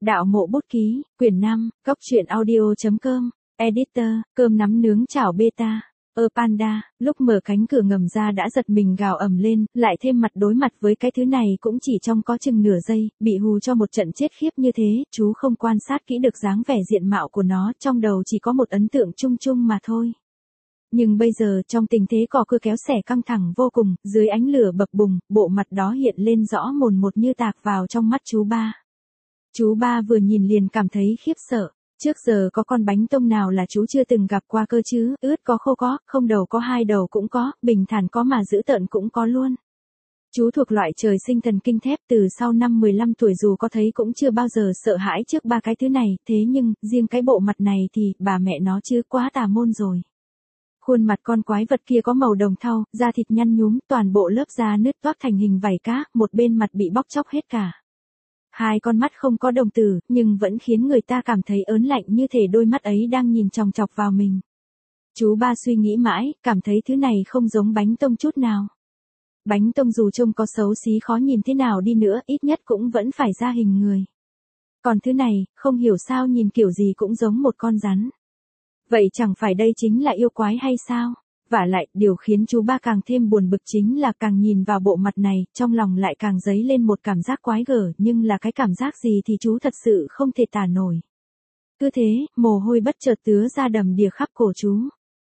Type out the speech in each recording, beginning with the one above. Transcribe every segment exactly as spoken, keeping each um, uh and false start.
Đạo Mộ Bút Ký, quyển năm, Cốc truyện audio.com, Editor, cơm nắm nướng chảo beta. Ơ Panda, lúc mở cánh cửa ngầm ra đã giật mình gào ầm lên, lại thêm mặt đối mặt với cái thứ này cũng chỉ trong có chừng nửa giây, bị hù cho một trận chết khiếp như thế, chú không quan sát kỹ được dáng vẻ diện mạo của nó, trong đầu chỉ có một ấn tượng chung chung mà thôi. Nhưng bây giờ trong tình thế cò cưa kéo xẻ căng thẳng vô cùng, dưới ánh lửa bập bùng, bộ mặt đó hiện lên rõ mồn một như tạc vào trong mắt chú ba. Chú ba vừa nhìn liền cảm thấy khiếp sợ. Trước giờ có con bánh tông nào là chú chưa từng gặp qua cơ chứ, ướt có khô có, không đầu có hai đầu cũng có, bình thản có mà dữ tợn cũng có luôn. Chú thuộc loại trời sinh thần kinh thép, từ sau năm mười lăm tuổi dù có thấy cũng chưa bao giờ sợ hãi trước ba cái thứ này, thế nhưng, riêng cái bộ mặt này thì, bà mẹ nó chứ quá tà môn rồi. Khuôn mặt con quái vật kia có màu đồng thau, da thịt nhăn nhúm, toàn bộ lớp da nứt toác thành hình vảy cá, một bên mặt bị bóc chóc hết cả. Hai con mắt không có đồng tử, nhưng vẫn khiến người ta cảm thấy ớn lạnh như thể đôi mắt ấy đang nhìn chòng chọc vào mình. Chú ba suy nghĩ mãi, cảm thấy thứ này không giống bánh tông chút nào. Bánh tông dù trông có xấu xí khó nhìn thế nào đi nữa, ít nhất cũng vẫn phải ra hình người. Còn thứ này, không hiểu sao nhìn kiểu gì cũng giống một con rắn. Vậy chẳng phải đây chính là yêu quái hay sao? Vả lại, điều khiến chú ba càng thêm buồn bực chính là càng nhìn vào bộ mặt này, trong lòng lại càng dấy lên một cảm giác quái gở, nhưng là cái cảm giác gì thì chú thật sự không thể tả nổi. Cứ thế, mồ hôi bất chợt tứa ra đầm đìa khắp cổ chú.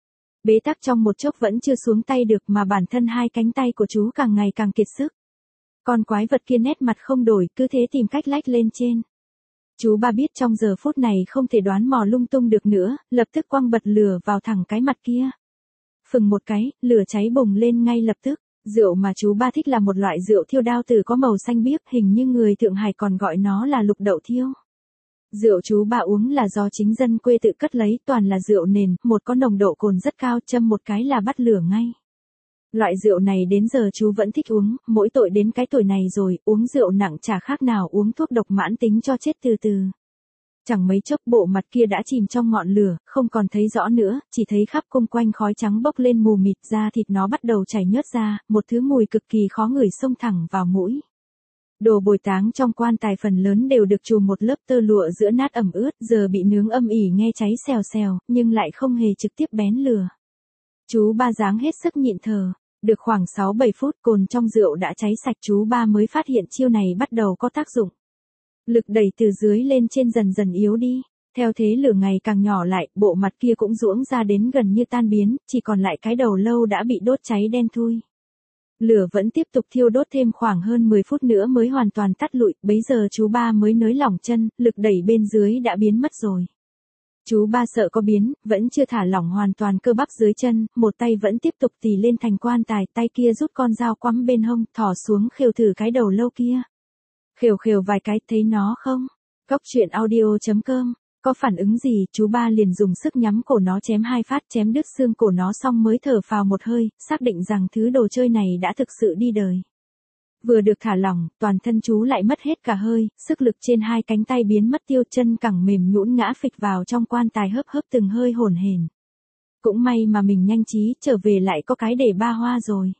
Bế tắc trong một chốc vẫn chưa xuống tay được mà bản thân hai cánh tay của chú càng ngày càng kiệt sức. Con quái vật kia nét mặt không đổi, cứ thế tìm cách lách lên trên. Chú ba biết trong giờ phút này không thể đoán mò lung tung được nữa, lập tức quăng bật lửa vào thẳng cái mặt kia. Phừng một cái, lửa cháy bùng lên ngay lập tức. Rượu mà chú ba thích là một loại rượu thiêu đao tử có màu xanh biếc, hình như người Thượng Hải còn gọi nó là lục đậu thiêu. Rượu chú ba uống là do chính dân quê tự cất lấy, toàn là rượu nền, một có nồng độ cồn rất cao, châm một cái là bắt lửa ngay. Loại rượu này đến giờ chú vẫn thích uống, mỗi tội đến cái tuổi này rồi, uống rượu nặng chả khác nào uống thuốc độc mãn tính cho chết từ từ. Chẳng mấy chốc bộ mặt kia đã chìm trong ngọn lửa, không còn thấy rõ nữa, chỉ thấy khắp xung quanh khói trắng bốc lên mù mịt, da thịt nó bắt đầu chảy nhớt ra, một thứ mùi cực kỳ khó ngửi xông thẳng vào mũi. Đồ bồi táng trong quan tài phần lớn đều được trùm một lớp tơ lụa giữa nát ẩm ướt, giờ bị nướng âm ỉ nghe cháy xèo xèo, nhưng lại không hề trực tiếp bén lửa. Chú ba dáng hết sức nhịn thở. Được khoảng sáu bảy phút cồn trong rượu đã cháy sạch, chú ba mới phát hiện chiêu này bắt đầu có tác dụng. Lực đẩy từ dưới lên trên dần dần yếu đi. Theo thế lửa ngày càng nhỏ lại, bộ mặt kia cũng ruỗng ra đến gần như tan biến, chỉ còn lại cái đầu lâu đã bị đốt cháy đen thui. Lửa vẫn tiếp tục thiêu đốt thêm khoảng hơn mười phút nữa mới hoàn toàn tắt lụi, bấy giờ chú ba mới nới lỏng chân, lực đẩy bên dưới đã biến mất rồi. Chú ba sợ có biến, vẫn chưa thả lỏng hoàn toàn cơ bắp dưới chân, một tay vẫn tiếp tục tì lên thành quan tài, tay kia rút con dao quắm bên hông, thò xuống khều thử cái đầu lâu kia. Khều khều vài cái, thấy nó không? Cốc truyện audio.com, có phản ứng gì, chú ba liền dùng sức nhắm cổ nó chém hai phát, chém đứt xương cổ nó xong mới thở phào một hơi, xác định rằng thứ đồ chơi này đã thực sự đi đời. Vừa được thả lỏng, toàn thân chú lại mất hết cả hơi, sức lực trên hai cánh tay biến mất tiêu, chân cẳng mềm nhũn ngã phịch vào trong quan tài hớp hớp từng hơi hổn hển. Cũng may mà mình nhanh trí, trở về lại có cái để ba hoa rồi.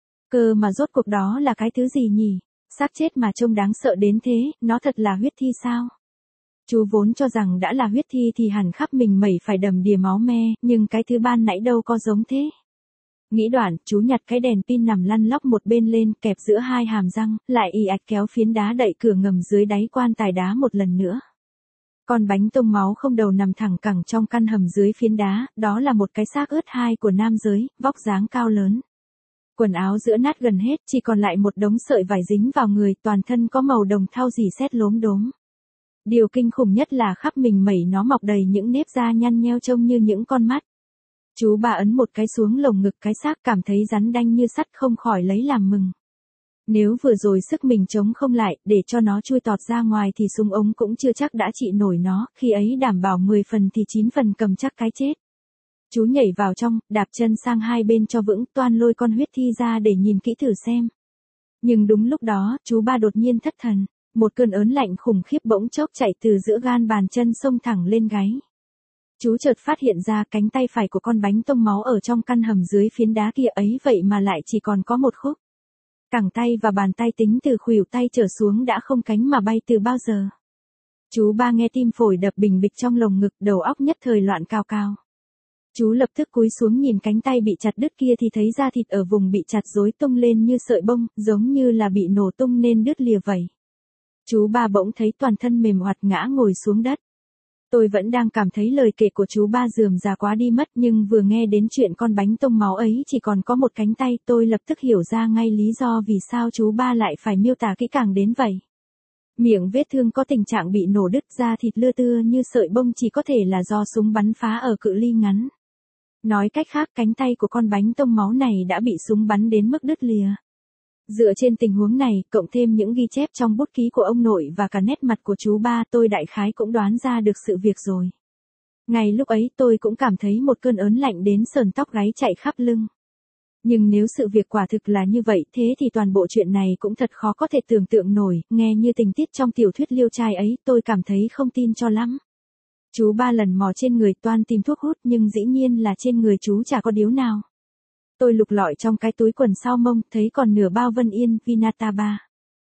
Cơ mà rốt cuộc đó là cái thứ gì nhỉ? Xác chết mà trông đáng sợ đến thế, nó thật là huyết thi sao? Chú vốn cho rằng đã là huyết thi thì hẳn khắp mình mẩy phải đầm đìa máu me, nhưng cái thứ ban nãy đâu có giống thế. Nghĩ đoạn, chú nhặt cái đèn pin nằm lăn lóc một bên lên, kẹp giữa hai hàm răng, lại ì ạch kéo phiến đá đậy cửa ngầm dưới đáy quan tài đá một lần nữa. Con bánh tông máu không đầu nằm thẳng cẳng trong căn hầm dưới phiến đá, đó là một cái xác ướt hai của nam giới, vóc dáng cao lớn. Quần áo giữa nát gần hết, chỉ còn lại một đống sợi vải dính vào người, toàn thân có màu đồng thau rỉ sét lốm đốm. Điều kinh khủng nhất là khắp mình mẩy nó mọc đầy những nếp da nhăn nheo trông như những con mắt. Chú ba ấn một cái xuống lồng ngực cái xác, cảm thấy rắn đanh như sắt, không khỏi lấy làm mừng. Nếu vừa rồi sức mình chống không lại, để cho nó chui tọt ra ngoài thì súng ống cũng chưa chắc đã trị nổi nó, khi ấy đảm bảo mười phần thì chín phần cầm chắc cái chết. Chú nhảy vào trong, đạp chân sang hai bên cho vững, toan lôi con huyết thi ra để nhìn kỹ thử xem. Nhưng đúng lúc đó, chú ba đột nhiên thất thần, một cơn ớn lạnh khủng khiếp bỗng chốc chạy từ giữa gan bàn chân xông thẳng lên gáy. Chú chợt phát hiện ra cánh tay phải của con bánh tông máu ở trong căn hầm dưới phiến đá kia ấy vậy mà lại chỉ còn có một khúc. Cẳng tay và bàn tay tính từ khuỷu tay trở xuống đã không cánh mà bay từ bao giờ. Chú ba nghe tim phổi đập bình bịch trong lồng ngực, đầu óc nhất thời loạn cao cao. Chú lập tức cúi xuống nhìn cánh tay bị chặt đứt kia thì thấy da thịt ở vùng bị chặt rối tung lên như sợi bông, giống như là bị nổ tung nên đứt lìa vậy. Chú ba bỗng thấy toàn thân mềm oặt ngã ngồi xuống đất. Tôi vẫn đang cảm thấy lời kể của chú ba rườm rà quá đi mất, nhưng vừa nghe đến chuyện con bánh tông máu ấy chỉ còn có một cánh tay, tôi lập tức hiểu ra ngay lý do vì sao chú ba lại phải miêu tả kỹ càng đến vậy. Miệng vết thương có tình trạng bị nổ đứt, da thịt lưa tưa như sợi bông chỉ có thể là do súng bắn phá ở cự ly ngắn. Nói cách khác, cánh tay của con bánh tông máu này đã bị súng bắn đến mức đứt lìa. Dựa trên tình huống này, cộng thêm những ghi chép trong bút ký của ông nội và cả nét mặt của chú ba, tôi đại khái cũng đoán ra được sự việc rồi. Ngay lúc ấy tôi cũng cảm thấy một cơn ớn lạnh đến sờn tóc gáy chạy khắp lưng. Nhưng nếu sự việc quả thực là như vậy, thế thì toàn bộ chuyện này cũng thật khó có thể tưởng tượng nổi, nghe như tình tiết trong tiểu thuyết liêu trai ấy, tôi cảm thấy không tin cho lắm. Chú ba lần mò trên người toan tìm thuốc hút nhưng dĩ nhiên là trên người chú chả có điếu nào. Tôi lục lọi trong cái túi quần sau mông, thấy còn nửa bao Vân Yên Vinataba.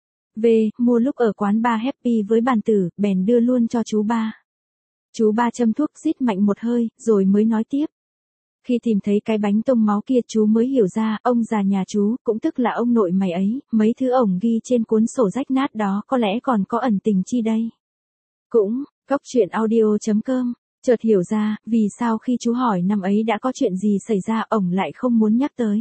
Về, mua lúc ở quán bar Happy với bàn tử, bèn đưa luôn cho chú ba. Chú ba châm thuốc rít mạnh một hơi, rồi mới nói tiếp. Khi tìm thấy cái bánh tông máu kia chú mới hiểu ra, ông già nhà chú, cũng tức là ông nội mày ấy, mấy thứ ổng ghi trên cuốn sổ rách nát đó có lẽ còn có ẩn tình chi đây. Cũng, Cốc truyện audio chấm com, chợt hiểu ra, vì sao khi chú hỏi năm ấy đã có chuyện gì xảy ra ổng lại không muốn nhắc tới.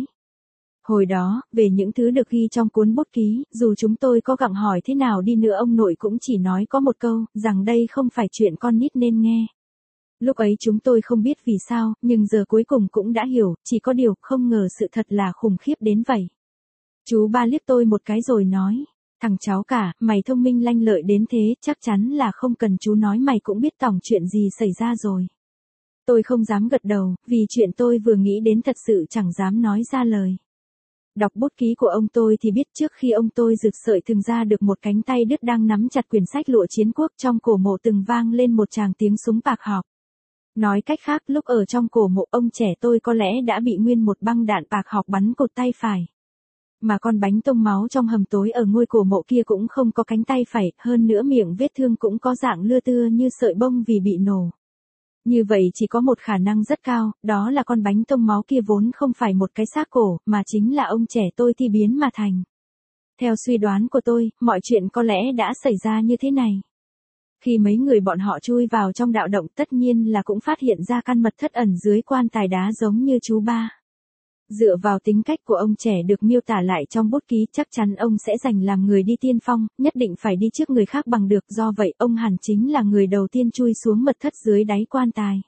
Hồi đó, về những thứ được ghi trong cuốn bút ký, dù chúng tôi có gặng hỏi thế nào đi nữa ông nội cũng chỉ nói có một câu, rằng đây không phải chuyện con nít nên nghe. Lúc ấy chúng tôi không biết vì sao, nhưng giờ cuối cùng cũng đã hiểu, chỉ có điều không ngờ sự thật là khủng khiếp đến vậy. Chú ba liếc tôi một cái rồi nói, thằng cháu cả, mày thông minh lanh lợi đến thế, chắc chắn là không cần chú nói mày cũng biết tổng chuyện gì xảy ra rồi. Tôi không dám gật đầu, vì chuyện tôi vừa nghĩ đến thật sự chẳng dám nói ra lời. Đọc bút ký của ông tôi thì biết trước khi ông tôi rực sợi thừng ra được một cánh tay đứt đang nắm chặt quyển sách lụa chiến quốc, trong cổ mộ từng vang lên một tràng tiếng súng bạc học. Nói cách khác, lúc ở trong cổ mộ ông trẻ tôi có lẽ đã bị nguyên một băng đạn bạc học bắn cột tay phải. Mà con bánh tông máu trong hầm tối ở ngôi cổ mộ kia cũng không có cánh tay phải, hơn nữa miệng vết thương cũng có dạng lưa tưa như sợi bông vì bị nổ. Như vậy chỉ có một khả năng rất cao, đó là con bánh tông máu kia vốn không phải một cái xác cổ, mà chính là ông trẻ tôi thi biến mà thành. Theo suy đoán của tôi, mọi chuyện có lẽ đã xảy ra như thế này. Khi mấy người bọn họ chui vào trong đạo động tất nhiên là cũng phát hiện ra căn mật thất ẩn dưới quan tài đá giống như chú ba. Dựa vào tính cách của ông trẻ được miêu tả lại trong bút ký chắc chắn ông sẽ giành làm người đi tiên phong, nhất định phải đi trước người khác bằng được, do vậy ông hẳn chính là người đầu tiên chui xuống mật thất dưới đáy quan tài.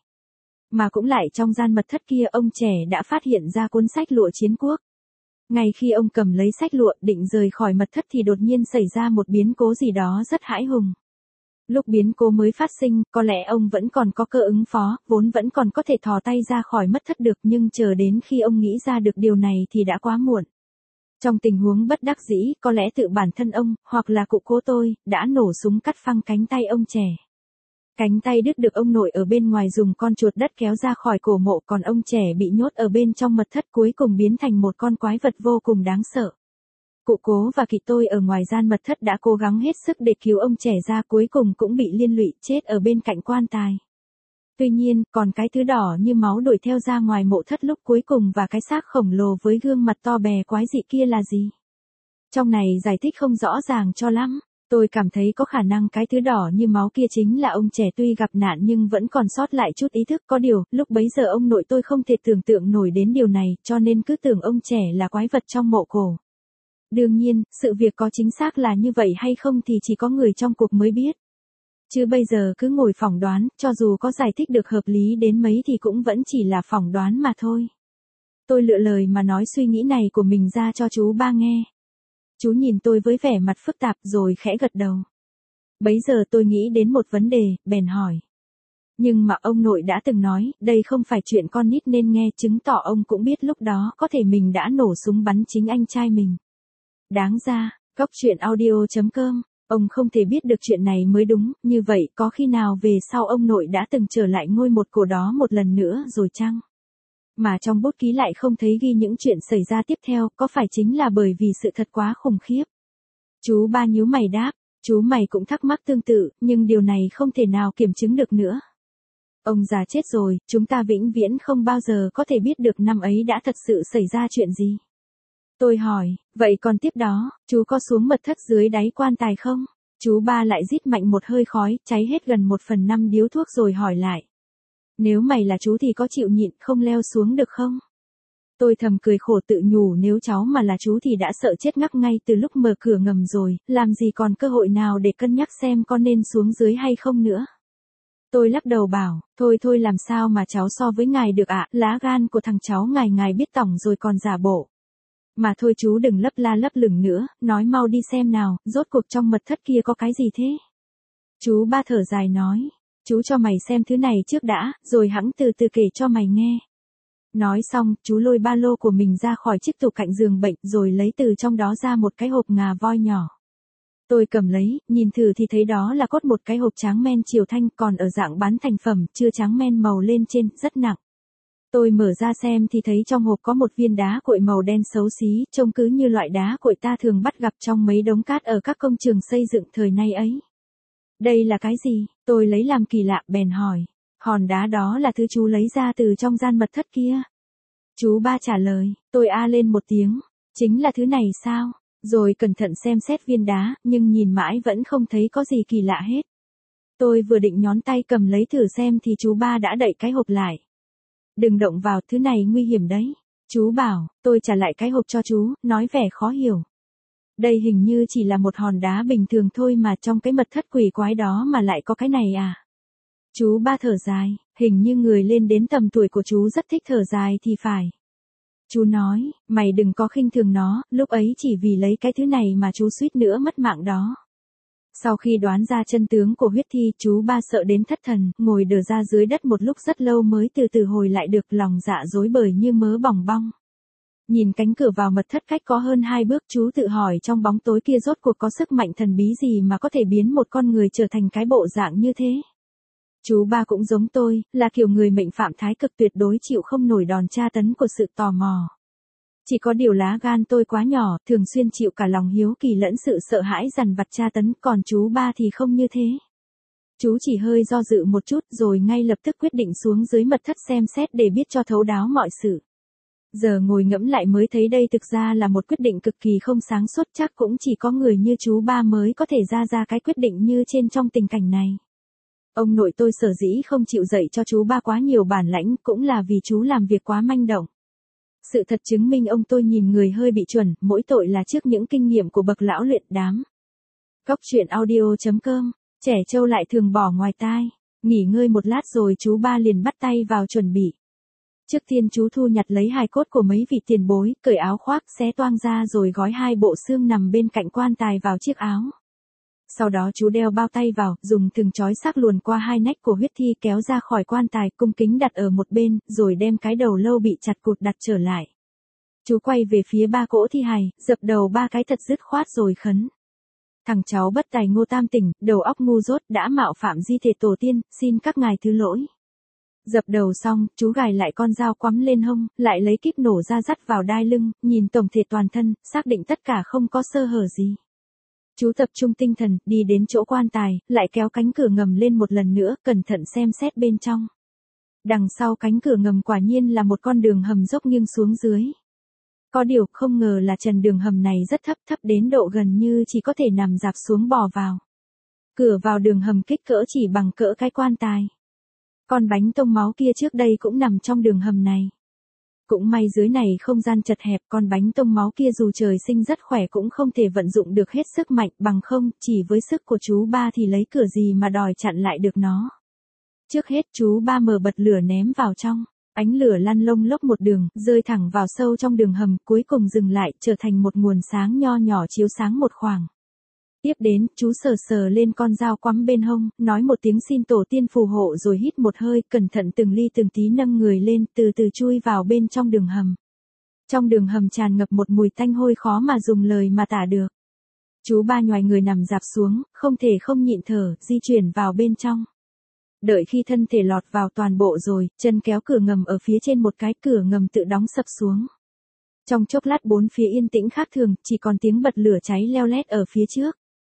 Mà cũng lại trong gian mật thất kia ông trẻ đã phát hiện ra cuốn sách lụa chiến quốc. Ngay khi ông cầm lấy sách lụa định rời khỏi mật thất thì đột nhiên xảy ra một biến cố gì đó rất hãi hùng. Lúc biến cố mới phát sinh, có lẽ ông vẫn còn có cơ ứng phó, vốn vẫn còn có thể thò tay ra khỏi mất thất được, nhưng chờ đến khi ông nghĩ ra được điều này thì đã quá muộn. Trong tình huống bất đắc dĩ, có lẽ tự bản thân ông, hoặc là cụ cố tôi, đã nổ súng cắt phăng cánh tay ông trẻ. Cánh tay đứt được ông nội ở bên ngoài dùng con chuột đất kéo ra khỏi cổ mộ, còn ông trẻ bị nhốt ở bên trong mật thất cuối cùng biến thành một con quái vật vô cùng đáng sợ. Cụ cố và kỳ tôi ở ngoài gian mật thất đã cố gắng hết sức để cứu ông trẻ ra, cuối cùng cũng bị liên lụy chết ở bên cạnh quan tài. Tuy nhiên, còn cái thứ đỏ như máu đuổi theo ra ngoài mộ thất lúc cuối cùng và cái xác khổng lồ với gương mặt to bè quái dị kia là gì? Trong này giải thích không rõ ràng cho lắm. Tôi cảm thấy có khả năng cái thứ đỏ như máu kia chính là ông trẻ tuy gặp nạn nhưng vẫn còn sót lại chút ý thức, có điều, lúc bấy giờ ông nội tôi không thể tưởng tượng nổi đến điều này, cho nên cứ tưởng ông trẻ là quái vật trong mộ cổ. Đương nhiên, sự việc có chính xác là như vậy hay không thì chỉ có người trong cuộc mới biết. Chứ bây giờ cứ ngồi phỏng đoán, cho dù có giải thích được hợp lý đến mấy thì cũng vẫn chỉ là phỏng đoán mà thôi. Tôi lựa lời mà nói suy nghĩ này của mình ra cho chú ba nghe. Chú nhìn tôi với vẻ mặt phức tạp rồi khẽ gật đầu. Bấy giờ tôi nghĩ đến một vấn đề, bèn hỏi. Nhưng mà ông nội đã từng nói, đây không phải chuyện con nít nên nghe, chứng tỏ ông cũng biết lúc đó có thể mình đã nổ súng bắn chính anh trai mình. Đáng ra, Cốc truyện audio chấm com, ông không thể biết được chuyện này mới đúng, như vậy có khi nào về sau ông nội đã từng trở lại ngôi một cổ đó một lần nữa rồi chăng? Mà trong bút ký lại không thấy ghi những chuyện xảy ra tiếp theo, có phải chính là bởi vì sự thật quá khủng khiếp? Chú ba nhíu mày đáp, Chú mày cũng thắc mắc tương tự, nhưng điều này không thể nào kiểm chứng được nữa. Ông già chết rồi, chúng ta vĩnh viễn không bao giờ có thể biết được năm ấy đã thật sự xảy ra chuyện gì. Tôi hỏi, vậy còn tiếp đó, chú có xuống mật thất dưới đáy quan tài không? Chú ba lại rít mạnh một hơi khói, cháy hết gần một phần năm điếu thuốc rồi hỏi lại. Nếu mày là chú thì có chịu nhịn không leo xuống được không? Tôi thầm cười khổ tự nhủ nếu cháu mà là chú thì đã sợ chết ngắc ngay từ lúc mở cửa ngầm rồi, làm gì còn cơ hội nào để cân nhắc xem có nên xuống dưới hay không nữa. Tôi lắc đầu bảo, thôi thôi làm sao mà cháu so với ngài được ạ, lá gan của thằng cháu ngài ngài biết tỏng rồi còn giả bộ. Mà thôi chú đừng lấp la lấp lửng nữa, nói mau đi xem nào, rốt cuộc trong mật thất kia có cái gì thế? Chú ba thở dài nói, chú cho mày xem thứ này trước đã, rồi hẵng từ từ kể cho mày nghe. Nói xong, chú lôi ba lô của mình ra khỏi chiếc tủ cạnh giường bệnh rồi lấy từ trong đó ra một cái hộp ngà voi nhỏ. Tôi cầm lấy, nhìn thử thì thấy đó là cốt một cái hộp tráng men triều thanh còn ở dạng bán thành phẩm, chưa tráng men màu lên trên, rất nặng. Tôi mở ra xem thì thấy trong hộp có một viên đá cuội màu đen xấu xí, trông cứ như loại đá cuội ta thường bắt gặp trong mấy đống cát ở các công trường xây dựng thời nay ấy. Đây là cái gì? Tôi lấy làm kỳ lạ, bèn hỏi. Hòn đá đó là thứ chú lấy ra từ trong gian mật thất kia. Chú ba trả lời, tôi a lên một tiếng. Chính là thứ này sao? Rồi cẩn thận xem xét viên đá, nhưng nhìn mãi vẫn không thấy có gì kỳ lạ hết. Tôi vừa định nhón tay cầm lấy thử xem thì chú ba đã đậy cái hộp lại. Đừng động vào, thứ này nguy hiểm đấy. Chú bảo, tôi trả lại cái hộp cho chú, nói vẻ khó hiểu. Đây hình như chỉ là một hòn đá bình thường thôi mà trong cái mật thất quỷ quái đó mà lại có cái này à. Chú ba thở dài, hình như người lên đến tầm tuổi của chú rất thích thở dài thì phải. Chú nói, mày đừng có khinh thường nó, lúc ấy chỉ vì lấy cái thứ này mà chú suýt nữa mất mạng đó. Sau khi đoán ra chân tướng của huyết thi, chú ba sợ đến thất thần, ngồi đờ ra dưới đất một lúc rất lâu mới từ từ hồi lại được, lòng dạ rối bời như mớ bòng bong. Nhìn cánh cửa vào mật thất cách có hơn hai bước, chú tự hỏi trong bóng tối kia rốt cuộc có sức mạnh thần bí gì mà có thể biến một con người trở thành cái bộ dạng như thế. Chú ba cũng giống tôi, là kiểu người mệnh phạm thái cực tuyệt đối chịu không nổi đòn tra tấn của sự tò mò. Chỉ có điều lá gan tôi quá nhỏ, thường xuyên chịu cả lòng hiếu kỳ lẫn sự sợ hãi dằn vặt tra tấn, còn chú ba thì không như thế. Chú chỉ hơi do dự một chút rồi ngay lập tức quyết định xuống dưới mật thất xem xét để biết cho thấu đáo mọi sự. Giờ ngồi ngẫm lại mới thấy đây thực ra là một quyết định cực kỳ không sáng suốt, chắc cũng chỉ có người như chú ba mới có thể ra ra cái quyết định như trên trong tình cảnh này. Ông nội tôi sở dĩ không chịu dạy cho chú ba quá nhiều bản lãnh cũng là vì chú làm việc quá manh động. Sự thật chứng minh ông tôi nhìn người hơi bị chuẩn, mỗi tội là trước những kinh nghiệm của bậc lão luyện đám. Góc truyện audio chấm com, trẻ trâu lại thường bỏ ngoài tai. Nghỉ ngơi một lát rồi chú ba liền bắt tay vào chuẩn bị. Trước tiên chú thu nhặt lấy hài cốt của mấy vị tiền bối, cởi áo khoác xé toang ra rồi gói hai bộ xương nằm bên cạnh quan tài vào chiếc áo. Sau đó chú đeo bao tay vào, dùng thừng trói xác luồn qua hai nách của huyết thi kéo ra khỏi quan tài, cung kính đặt ở một bên, rồi đem cái đầu lâu bị chặt cụt đặt trở lại. Chú quay về phía ba cỗ thi hài, dập đầu ba cái thật dứt khoát rồi khấn. Thằng cháu bất tài Ngô Tam Tỉnh, đầu óc ngu dốt đã mạo phạm di thể tổ tiên, xin các ngài thứ lỗi. Dập đầu xong, chú gài lại con dao quắm lên hông, lại lấy kíp nổ ra dắt vào đai lưng, nhìn tổng thể toàn thân, xác định tất cả không có sơ hở gì. Chú tập trung tinh thần, đi đến chỗ quan tài, lại kéo cánh cửa ngầm lên một lần nữa, cẩn thận xem xét bên trong. Đằng sau cánh cửa ngầm quả nhiên là một con đường hầm dốc nghiêng xuống dưới. Có điều không ngờ là trần đường hầm này rất thấp, thấp đến độ gần như chỉ có thể nằm dạp xuống bò vào. Cửa vào đường hầm kích cỡ chỉ bằng cỡ cái quan tài. Con bánh tông máu kia trước đây cũng nằm trong đường hầm này. Cũng may dưới này không gian chật hẹp, con bánh tông máu kia dù trời sinh rất khỏe cũng không thể vận dụng được hết sức mạnh, bằng không, chỉ với sức của chú ba thì lấy cửa gì mà đòi chặn lại được nó. Trước hết chú ba mở bật lửa ném vào trong, ánh lửa lăn lông lốc một đường, rơi thẳng vào sâu trong đường hầm, cuối cùng dừng lại, trở thành một nguồn sáng nho nhỏ chiếu sáng một khoảng. Tiếp đến, chú sờ sờ lên con dao quắm bên hông, nói một tiếng xin tổ tiên phù hộ rồi hít một hơi, cẩn thận từng ly từng tí nâng người lên, từ từ chui vào bên trong đường hầm. Trong đường hầm tràn ngập một mùi tanh hôi khó mà dùng lời mà tả được. Chú ba nhoài người nằm dạp xuống, không thể không nhịn thở, di chuyển vào bên trong. Đợi khi thân thể lọt vào toàn bộ rồi, chân kéo cửa ngầm ở phía trên một cái, cửa ngầm tự đóng sập xuống. Trong chốc lát bốn phía yên tĩnh khác thường, chỉ còn tiếng bật lửa cháy leo lét ở phía trước.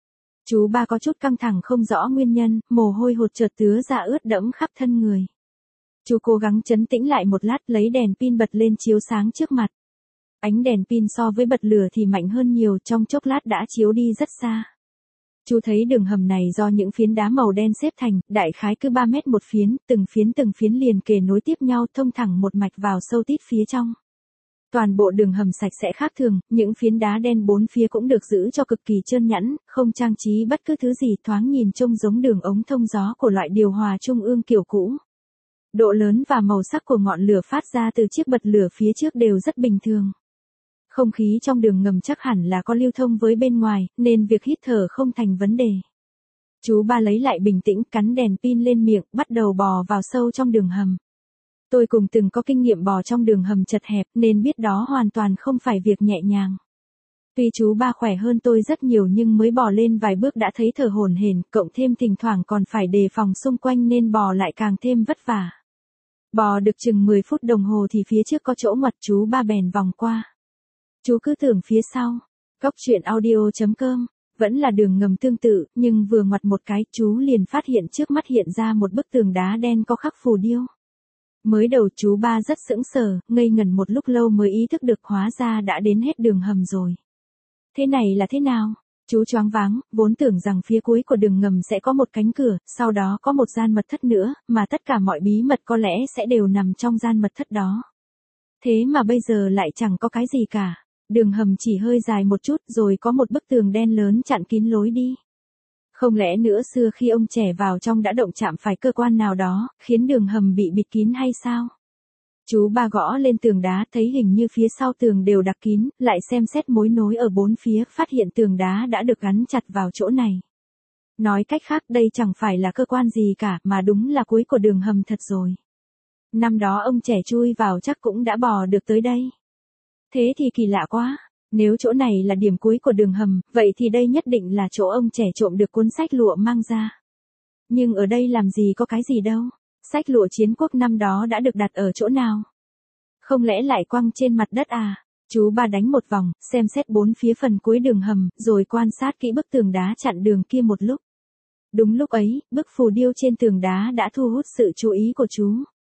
Chú ba có chút căng thẳng không rõ nguyên nhân, mồ hôi hột chợt tứa ra ướt đẫm khắp thân người. Chú cố gắng trấn tĩnh lại một lát, lấy đèn pin bật lên chiếu sáng trước mặt. Ánh đèn pin so với bật lửa thì mạnh hơn nhiều, trong chốc lát đã chiếu đi rất xa. Chú thấy đường hầm này do những phiến đá màu đen xếp thành, đại khái cứ ba mét một phiến, từng phiến từng phiến liền kề nối tiếp nhau thông thẳng một mạch vào sâu tít phía trong. Toàn bộ đường hầm sạch sẽ khác thường, những phiến đá đen bốn phía cũng được giữ cho cực kỳ trơn nhẵn, không trang trí bất cứ thứ gì, thoáng nhìn trông giống đường ống thông gió của loại điều hòa trung ương kiểu cũ. Độ lớn và màu sắc của ngọn lửa phát ra từ chiếc bật lửa phía trước đều rất bình thường. Không khí trong đường ngầm chắc hẳn là có lưu thông với bên ngoài, nên việc hít thở không thành vấn đề. Chú ba lấy lại bình tĩnh, cắn đèn pin lên miệng, bắt đầu bò vào sâu trong đường hầm. Tôi cùng từng có kinh nghiệm bò trong đường hầm chật hẹp nên biết đó hoàn toàn không phải việc nhẹ nhàng. Tuy chú ba khỏe hơn tôi rất nhiều nhưng mới bò lên vài bước đã thấy thở hổn hển, cộng thêm thỉnh thoảng còn phải đề phòng xung quanh nên bò lại càng thêm vất vả. Bò được chừng mười phút đồng hồ thì phía trước có chỗ ngoặt, chú ba bèn vòng qua. Chú cứ tưởng phía sau, Cóc truyện audio chấm com, vẫn là đường ngầm tương tự, nhưng vừa ngoặt một cái, chú liền phát hiện trước mắt hiện ra một bức tường đá đen có khắc phù điêu. Mới đầu chú ba rất sững sờ, ngây ngẩn một lúc lâu mới ý thức được hóa ra đã đến hết đường hầm rồi. Thế này là thế nào? Chú choáng váng, vốn tưởng rằng phía cuối của đường ngầm sẽ có một cánh cửa, sau đó có một gian mật thất nữa, mà tất cả mọi bí mật có lẽ sẽ đều nằm trong gian mật thất đó. Thế mà bây giờ lại chẳng có cái gì cả. Đường hầm chỉ hơi dài một chút rồi có một bức tường đen lớn chặn kín lối đi. Không lẽ nữa xưa khi ông trẻ vào trong đã động chạm phải cơ quan nào đó, khiến đường hầm bị bịt kín hay sao? Chú ba gõ lên tường đá thấy hình như phía sau tường đều đặc kín, lại xem xét mối nối ở bốn phía, phát hiện tường đá đã được gắn chặt vào chỗ này. Nói cách khác đây chẳng phải là cơ quan gì cả mà đúng là cuối của đường hầm thật rồi. Năm đó ông trẻ chui vào chắc cũng đã bò được tới đây. Thế thì kỳ lạ quá, nếu chỗ này là điểm cuối của đường hầm, vậy thì đây nhất định là chỗ ông trẻ trộm được cuốn sách lụa mang ra. Nhưng ở đây làm gì có cái gì đâu, sách lụa chiến quốc năm đó đã được đặt ở chỗ nào? Không lẽ lại quăng trên mặt đất à? Chú ba đánh một vòng, xem xét bốn phía phần cuối đường hầm, rồi quan sát kỹ bức tường đá chặn đường kia một lúc. Đúng lúc ấy, bức phù điêu trên tường đá đã thu hút sự chú ý của chú.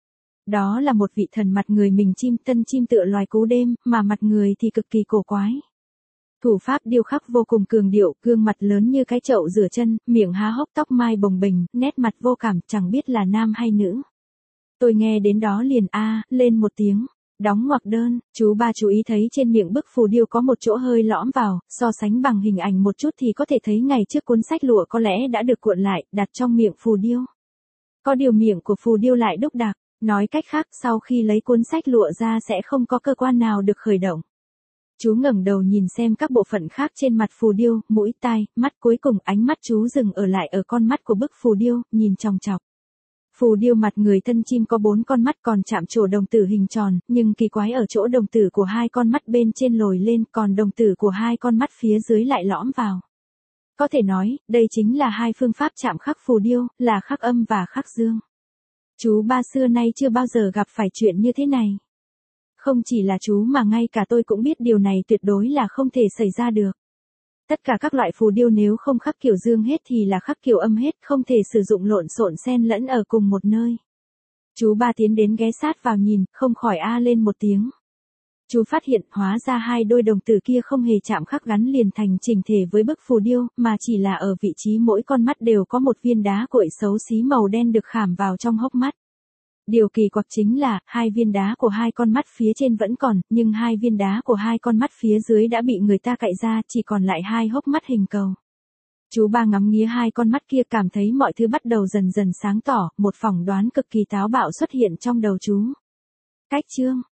Đó là một vị thần mặt người mình chim, tân chim tựa loài cú đêm, mà mặt người thì cực kỳ cổ quái. Thủ pháp điêu khắc vô cùng cường điệu, gương mặt lớn như cái chậu rửa chân, miệng há hốc, tóc mai bồng bềnh, nét mặt vô cảm, chẳng biết là nam hay nữ. Tôi nghe đến đó liền a à, lên một tiếng. Đóng ngoặc đơn, chú ba chú ý thấy trên miệng bức phù điêu có một chỗ hơi lõm vào, so sánh bằng hình ảnh một chút thì có thể thấy ngày trước cuốn sách lụa có lẽ đã được cuộn lại, đặt trong miệng phù điêu. Có điều miệng của phù điêu lại đúc đặc, nói cách khác sau khi lấy cuốn sách lụa ra sẽ không có cơ quan nào được khởi động. Chú ngẩng đầu nhìn xem các bộ phận khác trên mặt phù điêu, mũi, tai, mắt, cuối cùng ánh mắt chú dừng ở lại ở con mắt của bức phù điêu, nhìn chòng chọc. Phù điêu mặt người thân chim có bốn con mắt còn chạm trổ đồng tử hình tròn, nhưng kỳ quái ở chỗ đồng tử của hai con mắt bên trên lồi lên, còn đồng tử của hai con mắt phía dưới lại lõm vào. Có thể nói, đây chính là hai phương pháp chạm khắc phù điêu, là khắc âm và khắc dương. Chú ba xưa nay chưa bao giờ gặp phải chuyện như thế này. Không chỉ là chú mà ngay cả tôi cũng biết điều này tuyệt đối là không thể xảy ra được. Tất cả các loại phù điêu nếu không khắc kiểu dương hết thì là khắc kiểu âm hết, không thể sử dụng lộn xộn xen lẫn ở cùng một nơi. Chú ba tiến đến ghé sát vào nhìn, không khỏi a lên một tiếng. Chú phát hiện hóa ra hai đôi đồng tử kia không hề chạm khắc gắn liền thành chỉnh thể với bức phù điêu, mà chỉ là ở vị trí mỗi con mắt đều có một viên đá cuội xấu xí màu đen được khảm vào trong hốc mắt. Điều kỳ quặc chính là, hai viên đá của hai con mắt phía trên vẫn còn, nhưng hai viên đá của hai con mắt phía dưới đã bị người ta cạy ra, chỉ còn lại hai hốc mắt hình cầu. Chú ba ngắm nghía hai con mắt kia cảm thấy mọi thứ bắt đầu dần dần sáng tỏ, một phỏng đoán cực kỳ táo bạo xuất hiện trong đầu chú. Cách chương